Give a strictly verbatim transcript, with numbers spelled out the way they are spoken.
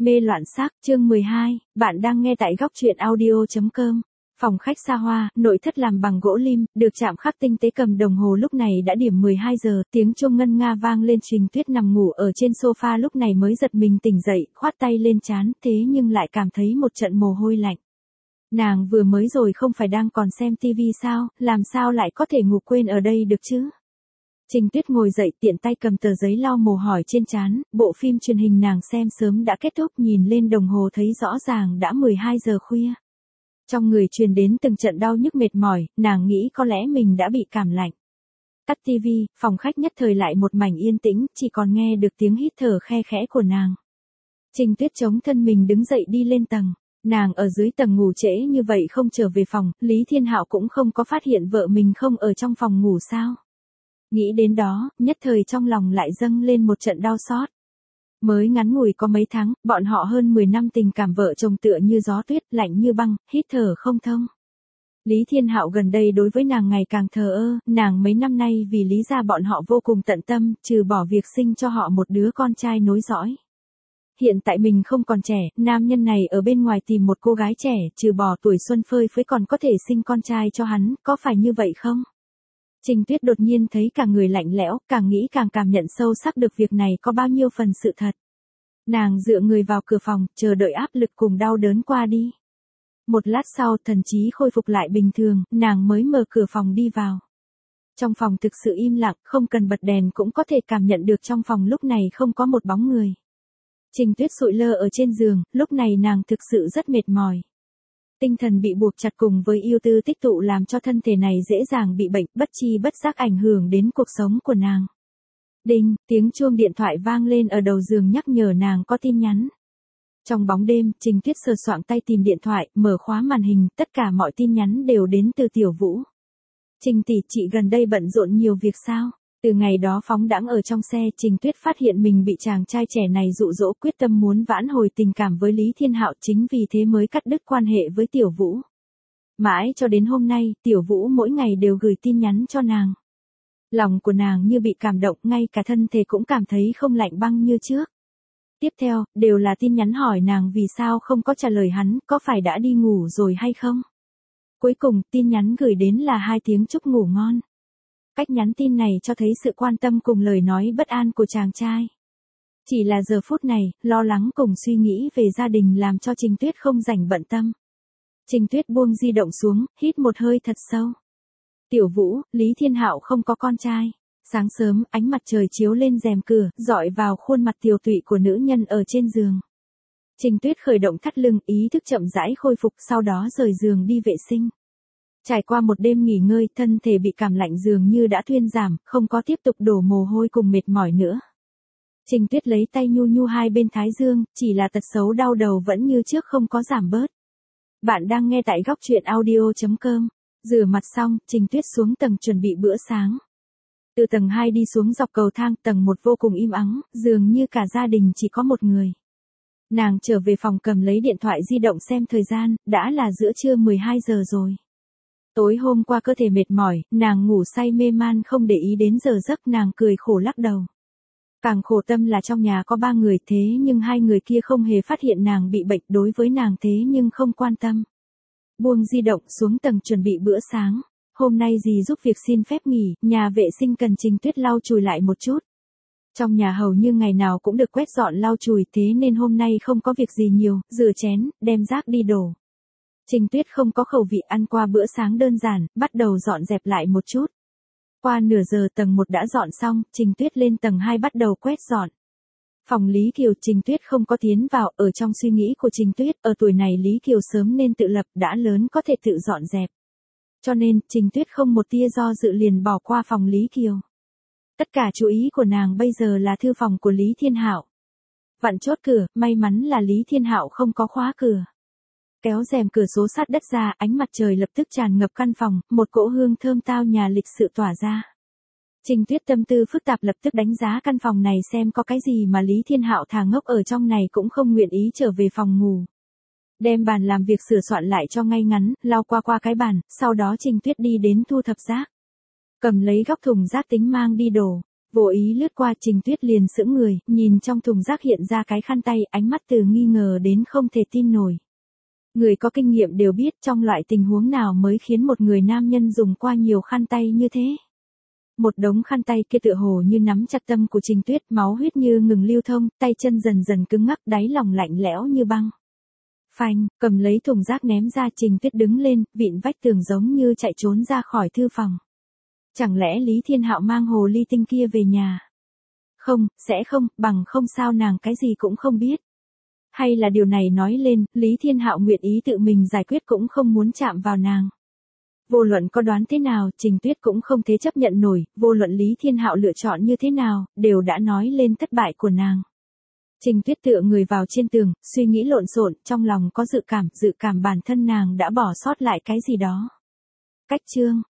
Mê loạn sắc, chương mười hai, bạn đang nghe tại góc truyện audio chấm com. Phòng khách xa hoa, nội thất làm bằng gỗ lim, được chạm khắc tinh tế, cầm đồng hồ lúc này đã điểm mười hai giờ, tiếng chuông ngân nga vang lên. Trình Tuyết nằm ngủ ở trên sofa lúc này mới giật mình tỉnh dậy, khoát tay lên trán, thế nhưng lại cảm thấy một trận mồ hôi lạnh. Nàng vừa mới rồi không phải đang còn xem tivi sao, làm sao lại có thể ngủ quên ở đây được chứ? Trình Tuyết ngồi dậy, tiện tay cầm tờ giấy lau mồ hôi trên trán, bộ phim truyền hình nàng xem sớm đã kết thúc, nhìn lên đồng hồ thấy rõ ràng đã mười hai giờ khuya. Trong người truyền đến từng trận đau nhức mệt mỏi, nàng nghĩ có lẽ mình đã bị cảm lạnh. Tắt tivi, phòng khách nhất thời lại một mảnh yên tĩnh, chỉ còn nghe được tiếng hít thở khe khẽ của nàng. Trình Tuyết chống thân mình đứng dậy đi lên tầng. Nàng ở dưới tầng ngủ trễ như vậy không trở về phòng, Lý Thiên Hạo cũng không có phát hiện vợ mình không ở trong phòng ngủ sao? Nghĩ đến đó, nhất thời trong lòng lại dâng lên một trận đau xót. Mới ngắn ngủi có mấy tháng, bọn họ hơn mười năm tình cảm vợ chồng tựa như gió tuyết, lạnh như băng, hít thở không thông. Lý Thiên Hạo gần đây đối với nàng ngày càng thờ ơ, nàng mấy năm nay vì Lý gia bọn họ vô cùng tận tâm, trừ bỏ việc sinh cho họ một đứa con trai nối dõi. Hiện tại mình không còn trẻ, nam nhân này ở bên ngoài tìm một cô gái trẻ, trừ bỏ tuổi xuân phơi phới còn có thể sinh con trai cho hắn, có phải như vậy không? Trình Tuyết đột nhiên thấy cả người lạnh lẽo, càng nghĩ càng cảm nhận sâu sắc được việc này có bao nhiêu phần sự thật. Nàng dựa người vào cửa phòng, chờ đợi áp lực cùng đau đớn qua đi. Một lát sau, thần trí khôi phục lại bình thường, nàng mới mở cửa phòng đi vào. Trong phòng thực sự im lặng, không cần bật đèn cũng có thể cảm nhận được trong phòng lúc này không có một bóng người. Trình Tuyết sụi lơ ở trên giường, lúc này nàng thực sự rất mệt mỏi. Tinh thần bị buộc chặt cùng với yêu tư tích tụ làm cho thân thể này dễ dàng bị bệnh, bất chi bất giác ảnh hưởng đến cuộc sống của nàng. Đinh, tiếng chuông điện thoại vang lên ở đầu giường nhắc nhở nàng có tin nhắn. Trong bóng đêm, Trình Tuyết sờ soạng tay tìm điện thoại, mở khóa màn hình, tất cả mọi tin nhắn đều đến từ Tiểu Vũ. Trình tỷ, chị gần đây bận rộn nhiều việc sao? Từ ngày đó phóng đãng ở trong xe, Trình Tuyết phát hiện mình bị chàng trai trẻ này dụ dỗ, quyết tâm muốn vãn hồi tình cảm với Lý Thiên Hạo, chính vì thế mới cắt đứt quan hệ với Tiểu Vũ. Mãi cho đến hôm nay, Tiểu Vũ mỗi ngày đều gửi tin nhắn cho nàng. Lòng của nàng như bị cảm động, ngay cả thân thể cũng cảm thấy không lạnh băng như trước. Tiếp theo, đều là tin nhắn hỏi nàng vì sao không có trả lời hắn, có phải đã đi ngủ rồi hay không? Cuối cùng, tin nhắn gửi đến là hai tiếng chúc ngủ ngon. Cách nhắn tin này cho thấy sự quan tâm cùng lời nói bất an của chàng trai. Chỉ là giờ phút này, lo lắng cùng suy nghĩ về gia đình làm cho Trình Tuyết không rảnh bận tâm. Trình Tuyết buông di động xuống, hít một hơi thật sâu. Tiểu Vũ, Lý Thiên Hạo không có con trai. Sáng sớm, ánh mặt trời chiếu lên rèm cửa, dọi vào khuôn mặt tiều tụy của nữ nhân ở trên giường. Trình Tuyết khởi động thắt lưng, ý thức chậm rãi khôi phục, sau đó rời giường đi vệ sinh. Trải qua một đêm nghỉ ngơi, thân thể bị cảm lạnh dường như đã thuyên giảm, không có tiếp tục đổ mồ hôi cùng mệt mỏi nữa. Trình Tuyết lấy tay nhu nhu hai bên thái dương, chỉ là tật xấu đau đầu vẫn như trước không có giảm bớt. Bạn đang nghe tại góc truyện audio chấm com. Rửa mặt xong, Trình Tuyết xuống tầng chuẩn bị bữa sáng. Từ tầng hai đi xuống dọc cầu thang, tầng một vô cùng im ắng, dường như cả gia đình chỉ có một người. Nàng trở về phòng cầm lấy điện thoại di động xem thời gian, đã là giữa trưa mười hai giờ rồi. Tối hôm qua cơ thể mệt mỏi, nàng ngủ say mê man không để ý đến giờ giấc, nàng cười khổ lắc đầu. Càng khổ tâm là trong nhà có ba người, thế nhưng hai người kia không hề phát hiện nàng bị bệnh, đối với nàng thế nhưng không quan tâm. Buông di động xuống tầng chuẩn bị bữa sáng. Hôm nay dì giúp việc xin phép nghỉ, nhà vệ sinh cần Trình Tuyết lau chùi lại một chút. Trong nhà hầu như ngày nào cũng được quét dọn lau chùi, thế nên hôm nay không có việc gì nhiều, rửa chén, đem rác đi đổ. Trình Tuyết không có khẩu vị ăn qua bữa sáng đơn giản, bắt đầu dọn dẹp lại một chút. Qua nửa giờ tầng một đã dọn xong, Trình Tuyết lên tầng hai bắt đầu quét dọn. Phòng Lý Kiều, Trình Tuyết không có tiến vào, ở trong suy nghĩ của Trình Tuyết, ở tuổi này Lý Kiều sớm nên tự lập, đã lớn có thể tự dọn dẹp. Cho nên, Trình Tuyết không một tia do dự liền bỏ qua phòng Lý Kiều. Tất cả chú ý của nàng bây giờ là thư phòng của Lý Thiên Hạo. Vặn chốt cửa, may mắn là Lý Thiên Hạo không có khóa cửa. Kéo rèm cửa số sát đất ra, ánh mặt trời lập tức tràn ngập căn phòng, một cỗ hương thơm tao nhà lịch sự tỏa ra. Trình Tuyết tâm tư phức tạp lập tức đánh giá căn phòng này xem có cái gì mà Lý Thiên Hạo thà ngốc ở trong này cũng không nguyện ý trở về phòng ngủ. Đem bàn làm việc sửa soạn lại cho ngay ngắn, lau qua qua cái bàn, sau đó Trình Tuyết đi đến thu thập rác. Cầm lấy góc thùng rác tính mang đi đổ. Vô ý lướt qua Trình Tuyết liền sững người, nhìn trong thùng rác hiện ra cái khăn tay, ánh mắt từ nghi ngờ đến không thể tin nổi. Người có kinh nghiệm đều biết trong loại tình huống nào mới khiến một người nam nhân dùng qua nhiều khăn tay như thế. Một đống khăn tay kia tựa hồ như nắm chặt tâm của Trình Tuyết, máu huyết như ngừng lưu thông, tay chân dần dần cứng ngắc, đáy lòng lạnh lẽo như băng. Phanh, cầm lấy thùng rác ném ra, Trình Tuyết đứng lên, vịn vách tường giống như chạy trốn ra khỏi thư phòng. Chẳng lẽ Lý Thiên Hạo mang hồ ly tinh kia về nhà? Không, sẽ không, bằng không sao nàng cái gì cũng không biết. Hay là điều này nói lên, Lý Thiên Hạo nguyện ý tự mình giải quyết cũng không muốn chạm vào nàng. Vô luận có đoán thế nào, Trình Tuyết cũng không thể chấp nhận nổi, vô luận Lý Thiên Hạo lựa chọn như thế nào, đều đã nói lên thất bại của nàng. Trình Tuyết tựa người vào trên tường, suy nghĩ lộn xộn, trong lòng có dự cảm, dự cảm bản thân nàng đã bỏ sót lại cái gì đó. Cách chương